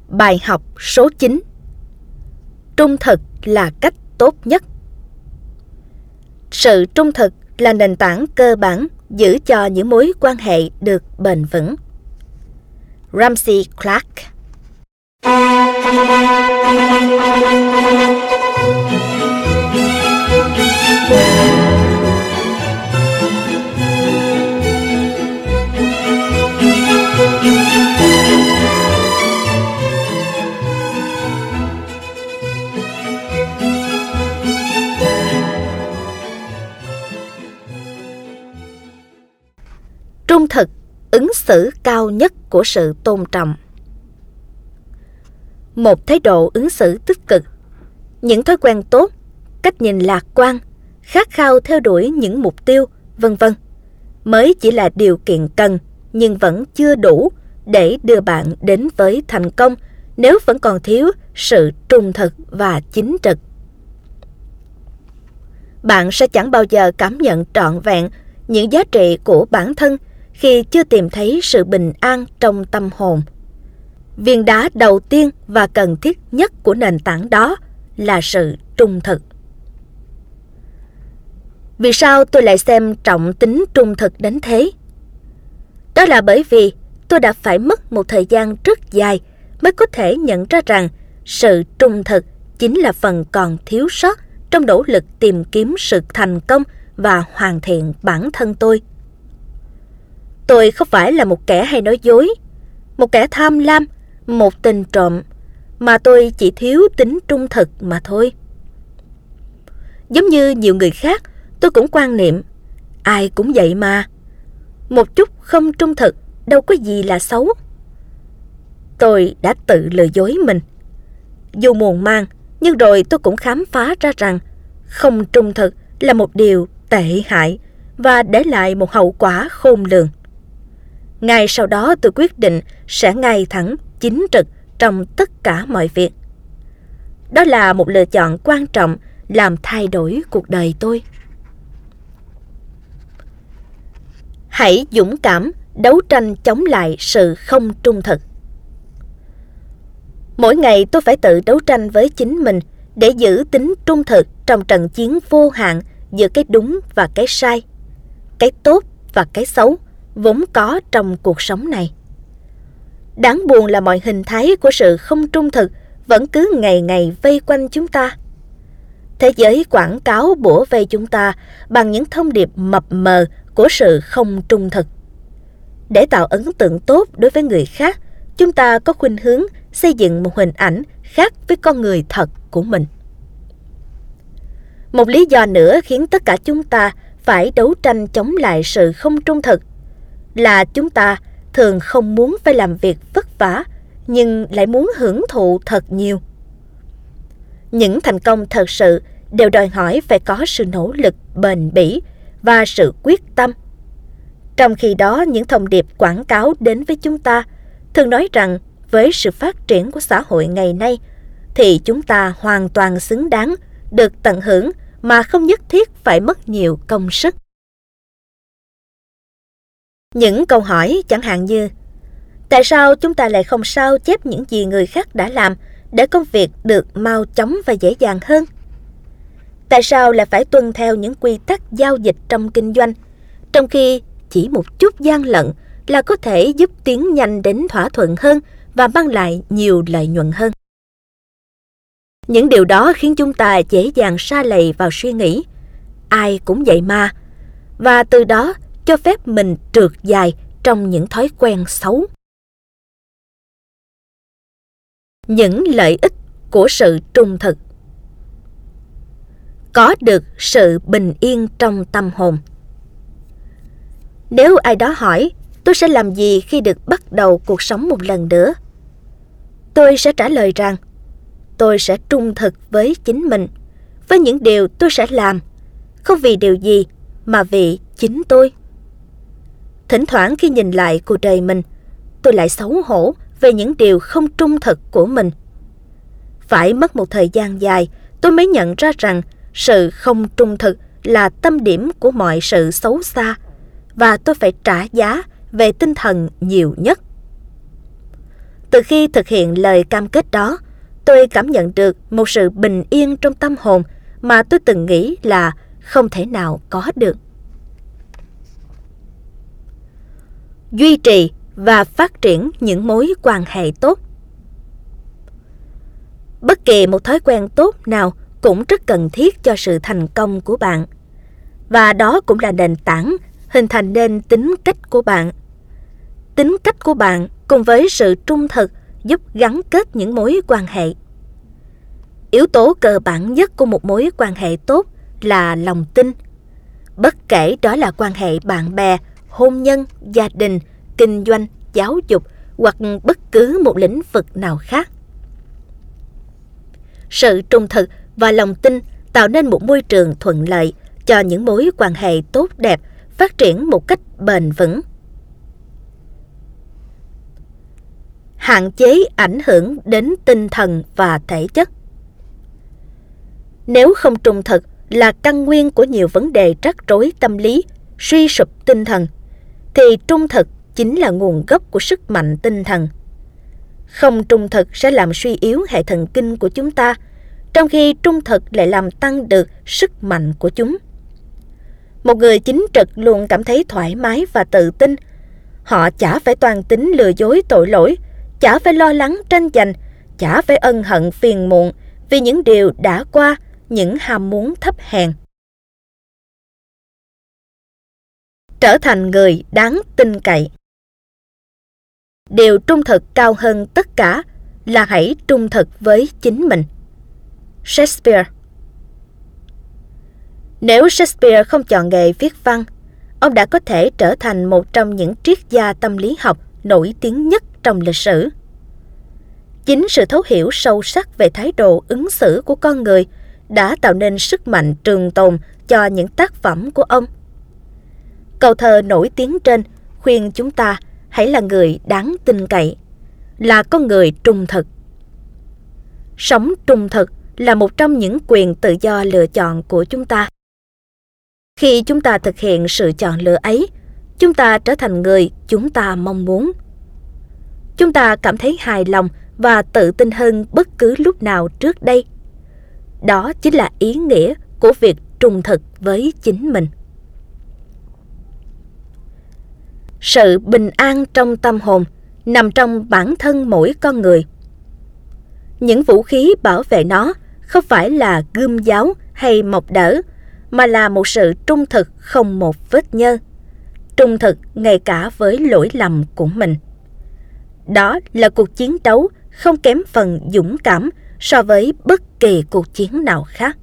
Bài học số 9. Trung thực là cách tốt nhất. Sự trung thực là nền tảng cơ bản giữ cho những mối quan hệ được bền vững. Ramsey Clark. Trung thực, ứng xử cao nhất của sự tôn trọng. Một thái độ ứng xử tích cực, những thói quen tốt, cách nhìn lạc quan, khát khao theo đuổi những mục tiêu, vân vân, mới chỉ là điều kiện cần nhưng vẫn chưa đủ để đưa bạn đến với thành công nếu vẫn còn thiếu sự trung thực và chính trực. Bạn sẽ chẳng bao giờ cảm nhận trọn vẹn những giá trị của bản thân khi chưa tìm thấy sự bình an trong tâm hồn. Viên đá đầu tiên và cần thiết nhất của nền tảng đó là sự trung thực. Vì sao tôi lại xem trọng tính trung thực đến thế? Đó là bởi vì tôi đã phải mất một thời gian rất dài mới có thể nhận ra rằng sự trung thực chính là phần còn thiếu sót trong nỗ lực tìm kiếm sự thành công và hoàn thiện bản thân tôi. Tôi không phải là một kẻ hay nói dối, một kẻ tham lam, một tên trộm, mà tôi chỉ thiếu tính trung thực mà thôi. Giống như nhiều người khác, tôi cũng quan niệm, ai cũng vậy mà. Một chút không trung thực đâu có gì là xấu. Tôi đã tự lừa dối mình. Dù muộn màng, nhưng rồi tôi cũng khám phá ra rằng không trung thực là một điều tệ hại và để lại một hậu quả khôn lường. Ngay sau đó tôi quyết định sẽ ngay thẳng, chính trực trong tất cả mọi việc. Đó là một lựa chọn quan trọng làm thay đổi cuộc đời tôi. Hãy dũng cảm đấu tranh chống lại sự không trung thực. Mỗi ngày tôi phải tự đấu tranh với chính mình để giữ tính trung thực trong trận chiến vô hạn giữa cái đúng và cái sai, cái tốt và cái xấu vốn có trong cuộc sống này. Đáng buồn là mọi hình thái của sự không trung thực vẫn cứ ngày ngày vây quanh chúng ta. Thế giới quảng cáo bủa vây chúng ta bằng những thông điệp mập mờ của sự không trung thực. Để tạo ấn tượng tốt đối với người khác, chúng ta có khuynh hướng xây dựng một hình ảnh khác với con người thật của mình. Một lý do nữa khiến tất cả chúng ta phải đấu tranh chống lại sự không trung thực là chúng ta thường không muốn phải làm việc vất vả nhưng lại muốn hưởng thụ thật nhiều. Những thành công thật sự đều đòi hỏi phải có sự nỗ lực bền bỉ và sự quyết tâm. Trong khi đó, những thông điệp quảng cáo đến với chúng ta thường nói rằng với sự phát triển của xã hội ngày nay thì chúng ta hoàn toàn xứng đáng được tận hưởng mà không nhất thiết phải mất nhiều công sức. Những câu hỏi chẳng hạn như: tại sao chúng ta lại không sao chép những gì người khác đã làm để công việc được mau chóng và dễ dàng hơn? Tại sao lại phải tuân theo những quy tắc giao dịch trong kinh doanh, trong khi chỉ một chút gian lận là có thể giúp tiến nhanh đến thỏa thuận hơn và mang lại nhiều lợi nhuận hơn? Những điều đó khiến chúng ta dễ dàng sa lầy vào suy nghĩ ai cũng vậy mà, và từ đó cho phép mình trượt dài trong những thói quen xấu. Những lợi ích của sự trung thực. Có được sự bình yên trong tâm hồn. Nếu ai đó hỏi tôi sẽ làm gì khi được bắt đầu cuộc sống một lần nữa, tôi sẽ trả lời rằng tôi sẽ trung thực với chính mình, với những điều tôi sẽ làm, không vì điều gì mà vì chính tôi. Thỉnh thoảng khi nhìn lại cuộc đời mình, tôi lại xấu hổ về những điều không trung thực của mình. Phải mất một thời gian dài, tôi mới nhận ra rằng sự không trung thực là tâm điểm của mọi sự xấu xa, và tôi phải trả giá về tinh thần nhiều nhất. Từ khi thực hiện lời cam kết đó, tôi cảm nhận được một sự bình yên trong tâm hồn mà tôi từng nghĩ là không thể nào có được. Duy trì và phát triển những mối quan hệ tốt. Bất kỳ một thói quen tốt nào cũng rất cần thiết cho sự thành công của bạn. Và đó cũng là nền tảng hình thành nên tính cách của bạn. Tính cách của bạn cùng với sự trung thực giúp gắn kết những mối quan hệ. Yếu tố cơ bản nhất của một mối quan hệ tốt là lòng tin. Bất kể đó là quan hệ bạn bè, hôn nhân, gia đình, kinh doanh, giáo dục hoặc bất cứ một lĩnh vực nào khác. Sự trung thực và lòng tin tạo nên một môi trường thuận lợi cho những mối quan hệ tốt đẹp phát triển một cách bền vững. Hạn chế ảnh hưởng đến tinh thần và thể chất. Nếu không trung thực là căn nguyên của nhiều vấn đề rắc rối tâm lý, suy sụp tinh thần, thì trung thực chính là nguồn gốc của sức mạnh tinh thần. Không trung thực sẽ làm suy yếu hệ thần kinh của chúng ta, trong khi trung thực lại làm tăng được sức mạnh của chúng. Một người chính trực luôn cảm thấy thoải mái và tự tin. Họ chả phải toan tính lừa dối tội lỗi, chả phải lo lắng tranh giành, chả phải ân hận phiền muộn vì những điều đã qua, những ham muốn thấp hèn. Trở thành người đáng tin cậy. Điều trung thực cao hơn tất cả là hãy trung thực với chính mình. Shakespeare. Nếu Shakespeare không chọn nghề viết văn, ông đã có thể trở thành một trong những triết gia tâm lý học nổi tiếng nhất trong lịch sử. Chính sự thấu hiểu sâu sắc về thái độ ứng xử của con người đã tạo nên sức mạnh trường tồn cho những tác phẩm của ông. Câu thơ nổi tiếng trên khuyên chúng ta hãy là người đáng tin cậy, là con người trung thực. Sống trung thực là một trong những quyền tự do lựa chọn của chúng ta. Khi chúng ta thực hiện sự chọn lựa ấy, chúng ta trở thành người chúng ta mong muốn. Chúng ta cảm thấy hài lòng và tự tin hơn bất cứ lúc nào trước đây. Đó chính là ý nghĩa của việc trung thực với chính mình. Sự bình an trong tâm hồn nằm trong bản thân mỗi con người. Những vũ khí bảo vệ nó không phải là gươm giáo hay mộc đỡ, mà là một sự trung thực không một vết nhơ, trung thực ngay cả với lỗi lầm của mình. Đó là cuộc chiến đấu không kém phần dũng cảm so với bất kỳ cuộc chiến nào khác.